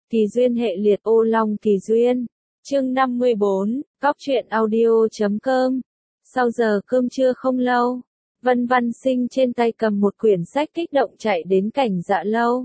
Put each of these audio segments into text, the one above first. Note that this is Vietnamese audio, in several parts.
Kỳ duyên hệ liệt ô long kỳ duyên. Chương 54, Cóc truyện audio.com. Sau giờ cơm trưa không lâu, Vân Văn Sinh trên tay cầm một quyển sách kích động chạy đến Cảnh Dạ Lâu.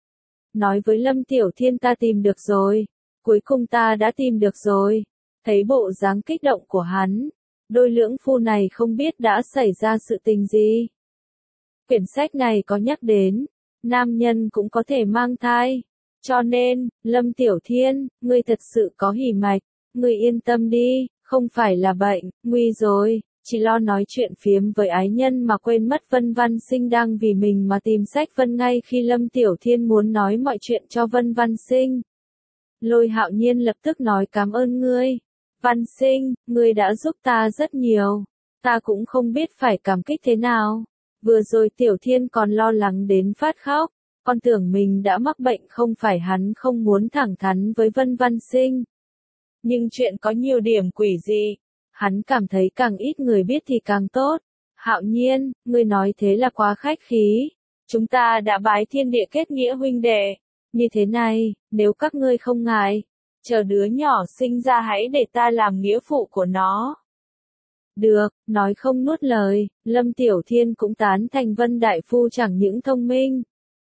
Nói với Lâm Tiểu Thiên ta tìm được rồi, cuối cùng ta đã tìm được rồi. Thấy bộ dáng kích động của hắn, đôi lưỡng phu này không biết đã xảy ra sự tình gì. Quyển sách này có nhắc đến, nam nhân cũng có thể mang thai. Cho nên, Lâm Tiểu Thiên, ngươi thật sự có hỉ mạch, ngươi yên tâm đi, không phải là bệnh, nguy rồi, chỉ lo nói chuyện phiếm với ái nhân mà quên mất Vân Văn Sinh đang vì mình mà tìm sách vân ngay khi Lâm Tiểu Thiên muốn nói mọi chuyện cho Vân Văn Sinh. Lôi Hạo Nhiên lập tức nói cảm ơn ngươi. Văn Sinh, ngươi đã giúp ta rất nhiều, ta cũng không biết phải cảm kích thế nào. Vừa rồi Tiểu Thiên còn lo lắng đến phát khóc. Con tưởng mình đã mắc bệnh không phải hắn không muốn thẳng thắn với Vân Văn Sinh. Nhưng chuyện có nhiều điểm quỷ dị. Hắn cảm thấy càng ít người biết thì càng tốt. Hạo Nhiên, ngươi nói thế là quá khách khí. Chúng ta đã bái thiên địa kết nghĩa huynh đệ. Như thế này, nếu các ngươi không ngại, chờ đứa nhỏ sinh ra hãy để ta làm nghĩa phụ của nó. Được, nói không nuốt lời, Lâm Tiểu Thiên cũng tán thành Vân Đại Phu chẳng những thông minh.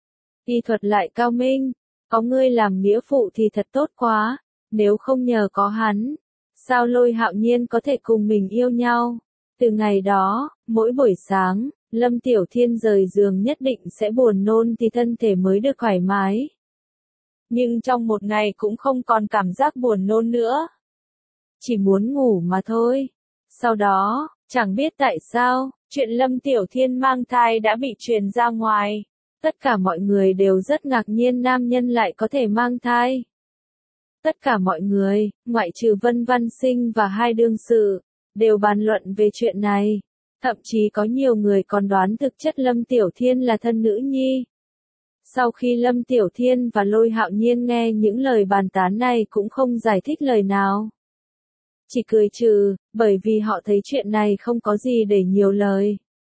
Y thuật lại cao minh, có ngươi làm nghĩa phụ thì thật tốt quá, nếu không nhờ có hắn, sao Lôi Hạo Nhiên có thể cùng mình yêu nhau. Từ ngày đó, mỗi buổi sáng, Lâm Tiểu Thiên rời giường nhất định sẽ buồn nôn thì thân thể mới được thoải mái. Nhưng trong một ngày cũng không còn cảm giác buồn nôn nữa. Chỉ muốn ngủ mà thôi. Sau đó, chẳng biết tại sao, chuyện Lâm Tiểu Thiên mang thai đã bị truyền ra ngoài. Tất cả mọi người đều rất ngạc nhiên nam nhân lại có thể mang thai. Tất cả mọi người, ngoại trừ Vân Văn Sinh và hai đương sự, đều bàn luận về chuyện này. Thậm chí có nhiều người còn đoán thực chất Lâm Tiểu Thiên là thân nữ nhi. Sau khi Lâm Tiểu Thiên và Lôi Hạo Nhiên nghe những lời bàn tán này cũng không giải thích lời nào. Chỉ cười trừ, bởi vì họ thấy chuyện này không có gì để nhiều lời.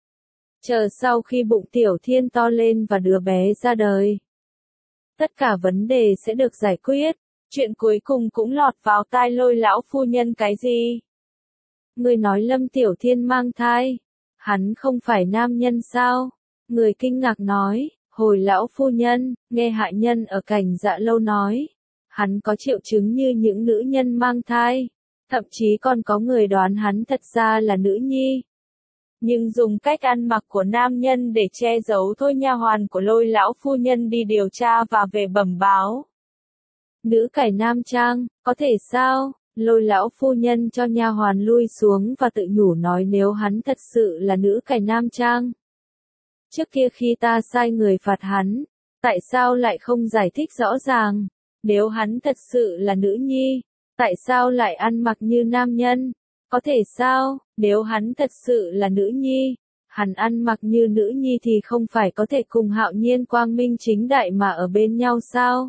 Chờ sau khi bụng Tiểu Thiên to lên và đứa bé ra đời, tất cả vấn đề sẽ được giải quyết. Chuyện cuối cùng cũng lọt vào tai Lôi lão phu nhân cái gì? Người nói Lâm Tiểu Thiên mang thai, hắn không phải nam nhân sao? Người kinh ngạc nói, hồi lão phu nhân, nghe hạ nhân ở Cảnh Dạ Lâu nói, hắn có triệu chứng như những nữ nhân mang thai, thậm chí còn có người đoán hắn thật ra là nữ nhi. Nhưng dùng cách ăn mặc của nam nhân để che giấu thôi. Nha hoàn của Lôi lão phu nhân đi điều tra và về bẩm báo. Nữ cải nam trang, có thể sao? Lôi lão phu nhân cho nha hoàn lui xuống và tự nhủ nói nếu hắn thật sự là nữ cải nam trang. Trước kia khi ta sai người phạt hắn, tại sao lại không giải thích rõ ràng? Nếu hắn thật sự là nữ nhi, tại sao lại ăn mặc như nam nhân? Có thể sao, nếu hắn thật sự là nữ nhi, hắn ăn mặc như nữ nhi thì không phải có thể cùng Hạo Nhiên quang minh chính đại mà ở bên nhau sao?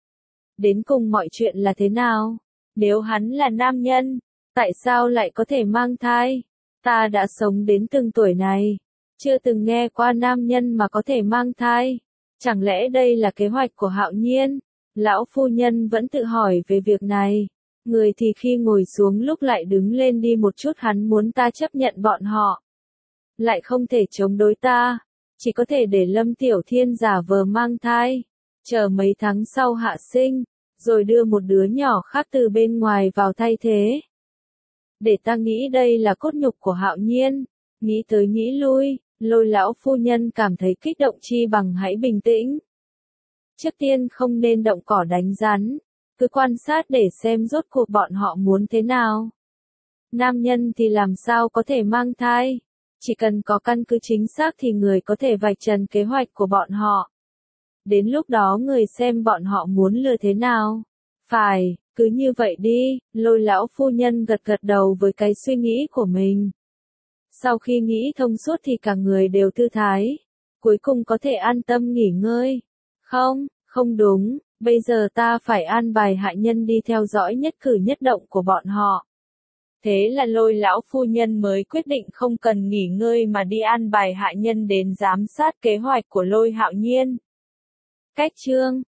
Đến cùng mọi chuyện là thế nào? Nếu hắn là nam nhân, tại sao lại có thể mang thai? Ta đã sống đến từng tuổi này, chưa từng nghe qua nam nhân mà có thể mang thai. Chẳng lẽ đây là kế hoạch của Hạo Nhiên? Lão phu nhân vẫn tự hỏi về việc này. Người thì khi ngồi xuống lúc lại đứng lên đi một chút hắn muốn ta chấp nhận bọn họ. Lại không thể chống đối ta. Chỉ có thể để Lâm Tiểu Thiên giả vờ mang thai. Chờ mấy tháng sau hạ sinh. Rồi đưa một đứa nhỏ khác từ bên ngoài vào thay thế. Để ta nghĩ đây là cốt nhục của Hạo Nhiên. Nghĩ tới nghĩ lui, Lôi lão phu nhân cảm thấy kích động chi bằng hãy bình tĩnh. Trước tiên không nên động cỏ đánh rắn. Cứ quan sát để xem rốt cuộc bọn họ muốn thế nào. Nam nhân thì làm sao có thể mang thai? Chỉ cần có căn cứ chính xác thì người có thể vạch trần kế hoạch của bọn họ. Đến lúc đó người xem bọn họ muốn lừa thế nào. Phải, cứ như vậy đi, Lôi lão phu nhân gật gật đầu với cái suy nghĩ của mình. Sau khi nghĩ thông suốt thì cả người đều thư thái. Cuối cùng có thể an tâm nghỉ ngơi. Không đúng. Bây giờ ta phải an bài hạ nhân đi theo dõi nhất cử nhất động của bọn họ. Thế là Lôi lão phu nhân mới quyết định không cần nghỉ ngơi mà đi an bài hạ nhân đến giám sát kế hoạch của Lôi Hạo Nhiên. Cách chương